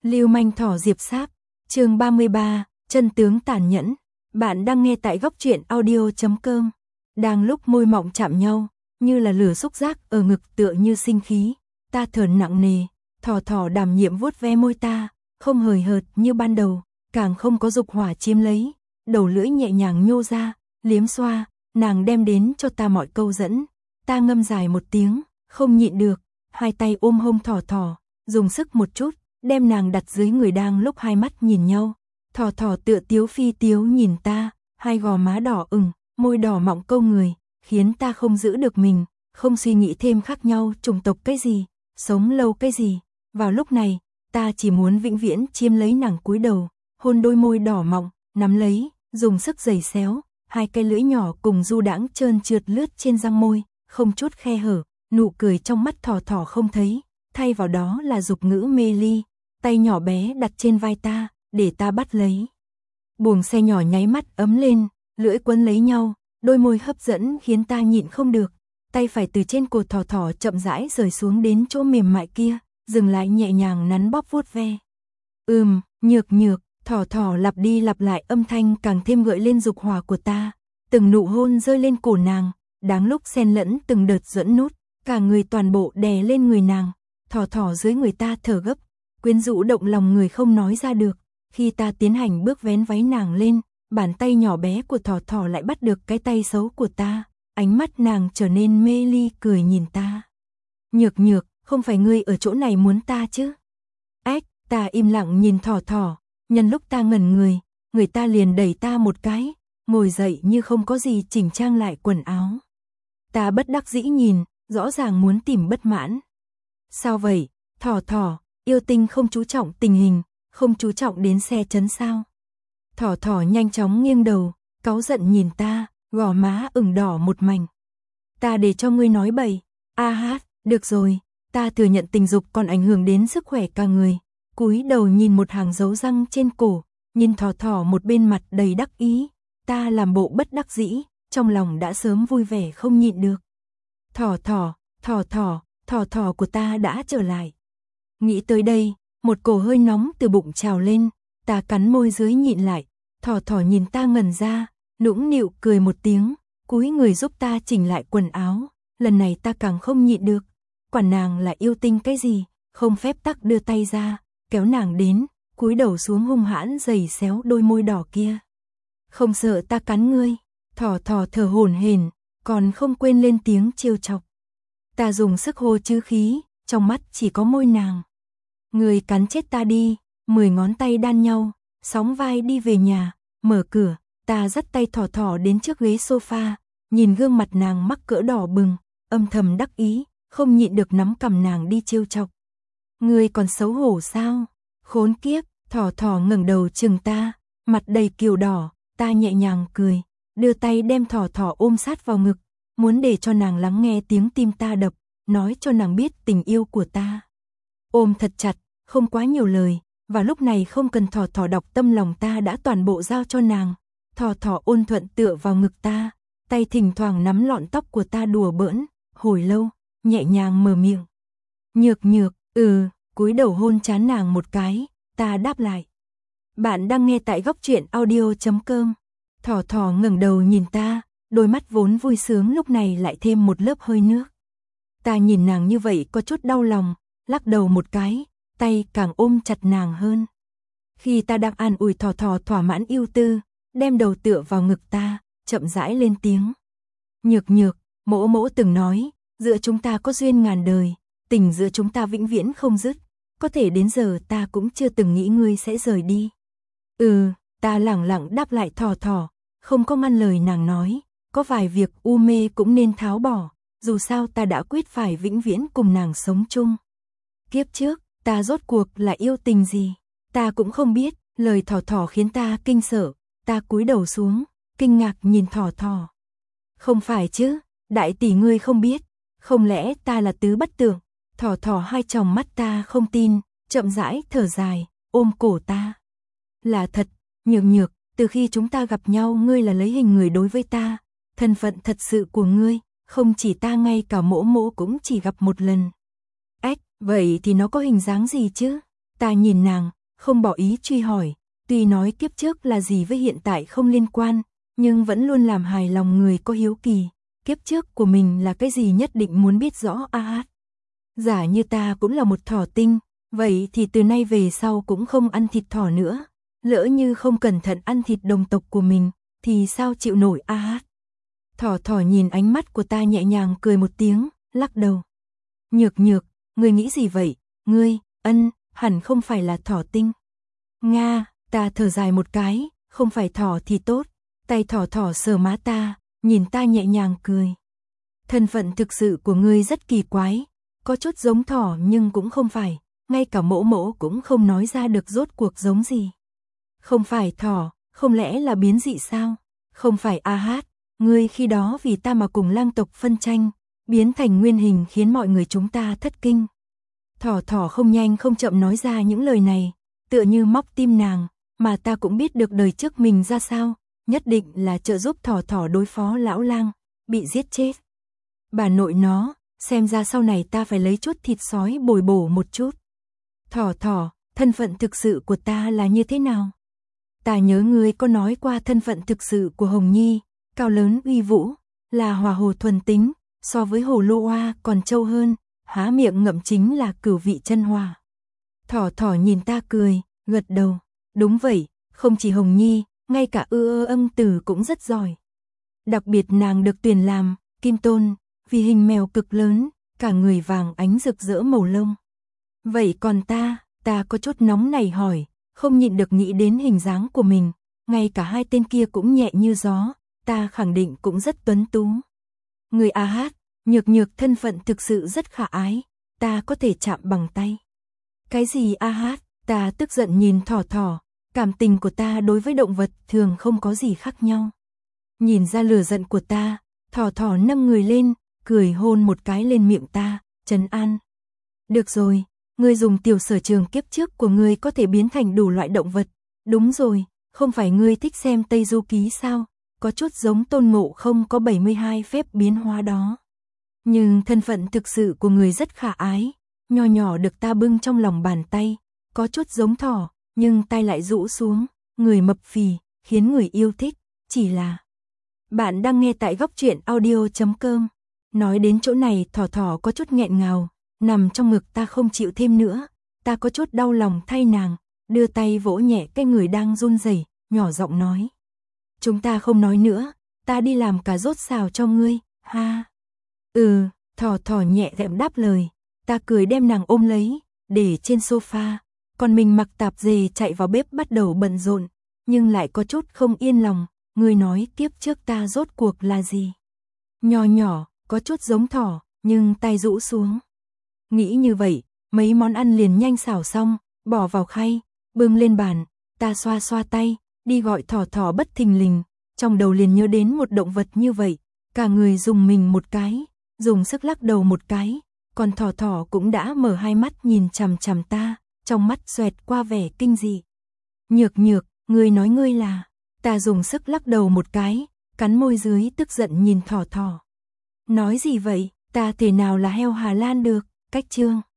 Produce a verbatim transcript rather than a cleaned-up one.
Lưu manh thỏ Diệp Sáp, chương ba mươi ba, chân tướng tàn nhẫn. Bạn đang nghe tại góc truyện audio chấm com. Đang lúc môi mọng chạm nhau, như là lửa xúc giác ở ngực tựa như sinh khí, ta thở nặng nề, thỏ thỏ đảm nhiệm vuốt ve môi ta, không hời hợt như ban đầu, càng không có dục hỏa chiếm lấy, đầu lưỡi nhẹ nhàng nhô ra, liếm xoa, nàng đem đến cho ta mọi câu dẫn, ta ngâm dài một tiếng, không nhịn được, hai tay ôm hông thỏ thỏ, dùng sức một chút, đem nàng đặt dưới người đang lúc hai mắt nhìn nhau. Thỏ thỏ tựa tiếu phi tiếu nhìn ta, hai gò má đỏ ửng, môi đỏ mọng câu người, khiến ta không giữ được mình, không suy nghĩ thêm khác nhau chủng tộc cái gì, sống lâu cái gì. Vào lúc này, ta chỉ muốn vĩnh viễn chiếm lấy nàng cúi đầu, hôn đôi môi đỏ mọng, nắm lấy, dùng sức giày xéo, hai cái lưỡi nhỏ cùng du đãng trơn trượt lướt trên răng môi, không chút khe hở, nụ cười trong mắt thỏ thỏ không thấy, thay vào đó là dục ngữ mê ly, tay nhỏ bé đặt trên vai ta, để ta bắt lấy. Buồng xe nhỏ nháy mắt ấm lên, lưỡi quấn lấy nhau, đôi môi hấp dẫn khiến ta nhịn không được, tay phải từ trên cổ thỏ thỏ chậm rãi rời xuống đến chỗ mềm mại kia, dừng lại nhẹ nhàng nắn bóp vuốt ve. Ừm, nhược nhược, thỏ thỏ lặp đi lặp lại âm thanh càng thêm gợi lên dục hỏa của ta, từng nụ hôn rơi lên cổ nàng, đáng lúc xen lẫn từng đợt dẫn nút, cả người toàn bộ đè lên người nàng, thỏ thỏ dưới người ta thở gấp, quyến rũ động lòng người không nói ra được. Khi ta tiến hành bước vén váy nàng lên, bàn tay nhỏ bé của thỏ thỏ lại bắt được cái tay xấu của ta, ánh mắt nàng trở nên mê ly cười nhìn ta. Nhược nhược, không phải ngươi ở chỗ này muốn ta chứ? Ách, ta im lặng nhìn thỏ thỏ, nhân lúc ta ngẩn người, người ta liền đẩy ta một cái, ngồi dậy như không có gì chỉnh trang lại quần áo. Ta bất đắc dĩ nhìn, rõ ràng muốn tìm bất mãn. Sao vậy, thỏ thỏ, yêu tinh không chú trọng tình hình, không chú trọng đến xe chấn sao? Thỏ thỏ nhanh chóng nghiêng đầu, cáu giận nhìn ta, gò má ửng đỏ một mảnh. Ta để cho ngươi nói bậy. A hát, được rồi, ta thừa nhận tình dục còn ảnh hưởng đến sức khỏe cả người. Cúi đầu nhìn một hàng dấu răng trên cổ, nhìn thỏ thỏ một bên mặt đầy đắc ý, ta làm bộ bất đắc dĩ, trong lòng đã sớm vui vẻ không nhịn được. Thỏ thỏ, thỏ thỏ, thỏ thỏ của ta đã trở lại. Nghĩ tới đây, một cổ hơi nóng từ bụng trào lên, ta cắn môi dưới nhịn lại, thỏ thỏ nhìn ta ngẩn ra, nũng nịu cười một tiếng, cúi người giúp ta chỉnh lại quần áo, lần này ta càng không nhịn được, quản nàng là yêu tinh cái gì, không phép tắc đưa tay ra, kéo nàng đến, cúi đầu xuống hung hãn giày xéo đôi môi đỏ kia. Không sợ ta cắn ngươi, thỏ thỏ thở hổn hển, còn không quên lên tiếng trêu chọc. Ta dùng sức hô chữ khí, trong mắt chỉ có môi nàng. Người cắn chết ta đi, mười ngón tay đan nhau, sóng vai đi về nhà, mở cửa, ta dắt tay thỏ thỏ đến trước ghế sofa, nhìn gương mặt nàng mắc cỡ đỏ bừng, âm thầm đắc ý, không nhịn được nắm cằm nàng đi trêu chọc. Người còn xấu hổ sao? Khốn kiếp, thỏ thỏ ngẩng đầu chừng ta, mặt đầy kiều đỏ, ta nhẹ nhàng cười, đưa tay đem thỏ thỏ ôm sát vào ngực, muốn để cho nàng lắng nghe tiếng tim ta đập, nói cho nàng biết tình yêu của ta. Ôm thật chặt, không quá nhiều lời, và lúc này không cần thỏ thỏ đọc tâm lòng ta đã toàn bộ giao cho nàng. Thỏ thỏ ôn thuận tựa vào ngực ta, tay thỉnh thoảng nắm lọn tóc của ta đùa bỡn, hồi lâu, nhẹ nhàng mở miệng. Nhược nhược, ừ, cúi đầu hôn trán nàng một cái, ta đáp lại. Bạn đang nghe tại góc truyện audio chấm com. Thỏ thỏ ngẩng đầu nhìn ta, đôi mắt vốn vui sướng lúc này lại thêm một lớp hơi nước. Ta nhìn nàng như vậy có chút đau lòng, lắc đầu một cái, tay càng ôm chặt nàng hơn. Khi ta đang an ủi thỏ thỏ thỏa mãn yêu tư, đem đầu tựa vào ngực ta, chậm rãi lên tiếng. Nhược nhược, mỗ mỗ từng nói, giữa chúng ta có duyên ngàn đời, tình giữa chúng ta vĩnh viễn không dứt, có thể đến giờ ta cũng chưa từng nghĩ ngươi sẽ rời đi. Ừ, ta lẳng lặng đáp lại thỏ thỏ, không có ngăn lời nàng nói, có vài việc u mê cũng nên tháo bỏ, dù sao ta đã quyết phải vĩnh viễn cùng nàng sống chung. Kiếp trước, ta rốt cuộc là yêu tình gì? Ta cũng không biết, lời thỏ thỏ khiến ta kinh sợ, ta cúi đầu xuống, kinh ngạc nhìn thỏ thỏ. Không phải chứ, đại tỷ ngươi không biết, không lẽ ta là tứ bất tượng? Thỏ thỏ hai tròng mắt ta không tin, chậm rãi thở dài, ôm cổ ta. Là thật, nhược nhược, từ khi chúng ta gặp nhau ngươi là lấy hình người đối với ta, thân phận thật sự của ngươi, không chỉ ta ngay cả mỗ mỗ cũng chỉ gặp một lần. Ách, vậy thì nó có hình dáng gì chứ? Ta nhìn nàng, không bỏ ý truy hỏi, tuy nói kiếp trước là gì với hiện tại không liên quan, nhưng vẫn luôn làm hài lòng người có hiếu kỳ, kiếp trước của mình là cái gì nhất định muốn biết rõ a hát. Giả như ta cũng là một thỏ tinh, vậy thì từ nay về sau cũng không ăn thịt thỏ nữa, lỡ như không cẩn thận ăn thịt đồng tộc của mình, thì sao chịu nổi a hát. Thỏ thỏ nhìn ánh mắt của ta nhẹ nhàng cười một tiếng, lắc đầu. Nhược nhược, ngươi nghĩ gì vậy, ngươi, ân, hẳn không phải là thỏ tinh. Nga, ta thở dài một cái, không phải thỏ thì tốt, tay thỏ thỏ sờ má ta, nhìn ta nhẹ nhàng cười. Thân phận thực sự của ngươi rất kỳ quái, có chút giống thỏ nhưng cũng không phải, ngay cả mỗ mỗ cũng không nói ra được rốt cuộc giống gì. Không phải thỏ, không lẽ là biến dị sao? Không phải a hát, ngươi khi đó vì ta mà cùng lang tộc phân tranh, biến thành nguyên hình khiến mọi người chúng ta thất kinh. Thỏ thỏ không nhanh không chậm nói ra những lời này, tựa như móc tim nàng, mà ta cũng biết được đời trước mình ra sao, nhất định là trợ giúp thỏ thỏ đối phó lão lang, bị giết chết. Bà nội nó, xem ra sau này ta phải lấy chút thịt sói bồi bổ một chút. Thỏ thỏ, thân phận thực sự của ta là như thế nào? Ta nhớ ngươi có nói qua thân phận thực sự của Hồng Nhi, cao lớn uy vũ, là hòa hồ thuần tính, so với hồ lô hoa còn trâu hơn, há miệng ngậm chính là cửu vị chân hòa. Thỏ thỏ nhìn ta cười, gật đầu, đúng vậy, không chỉ Hồng Nhi, ngay cả ư ơ âm tử cũng rất giỏi. Đặc biệt nàng được tuyển làm kim tôn, vì hình mèo cực lớn, cả người vàng ánh rực rỡ màu lông. Vậy còn ta, ta có chút nóng nảy hỏi, không nhịn được nghĩ đến hình dáng của mình, ngay cả hai tên kia cũng nhẹ như gió, ta khẳng định cũng rất tuấn tú. Người a hát, nhược nhược thân phận thực sự rất khả ái, ta có thể chạm bằng tay. Cái gì a hát, ta tức giận nhìn thỏ thỏ, cảm tình của ta đối với động vật thường không có gì khác nhau. Nhìn ra lửa giận của ta, thỏ thỏ nâng người lên, cười hôn một cái lên miệng ta, trấn an. Được rồi, ngươi dùng tiểu sở trường kiếp trước của ngươi có thể biến thành đủ loại động vật. Đúng rồi, không phải ngươi thích xem Tây Du Ký sao, có chút giống Tôn Ngộ Không có bảy mươi hai phép biến hóa đó. Nhưng thân phận thực sự của người rất khả ái, nho nhỏ được ta bưng trong lòng bàn tay, có chút giống thỏ, nhưng tay lại rũ xuống, người mập phì, khiến người yêu thích, chỉ là... Bạn đang nghe tại góc truyện audio chấm com. Nói đến chỗ này thỏ thỏ có chút nghẹn ngào, nằm trong ngực ta không chịu thêm nữa, ta có chút đau lòng thay nàng, đưa tay vỗ nhẹ cái người đang run rẩy, nhỏ giọng nói. Chúng ta không nói nữa, ta đi làm cà rốt xào cho ngươi, ha. Ừ, thỏ thỏ nhẹ đệm đáp lời, ta cười đem nàng ôm lấy, để trên sofa, còn mình mặc tạp dề chạy vào bếp bắt đầu bận rộn, nhưng lại có chút không yên lòng, ngươi nói kiếp trước ta rốt cuộc là gì? Nho nhỏ, có chút giống thỏ, nhưng tay rũ xuống. Nghĩ như vậy, mấy món ăn liền nhanh xào xong, bỏ vào khay, bưng lên bàn, ta xoa xoa tay, đi gọi thỏ thỏ bất thình lình, trong đầu liền nhớ đến một động vật như vậy, cả người dùng mình một cái, dùng sức lắc đầu một cái, còn thỏ thỏ cũng đã mở hai mắt nhìn chằm chằm ta, trong mắt xoẹt qua vẻ kinh dị. Nhược nhược, ngươi nói ngươi là, ta dùng sức lắc đầu một cái, cắn môi dưới tức giận nhìn thỏ thỏ. Nói gì vậy, ta thể nào là heo Hà Lan được, cách chương.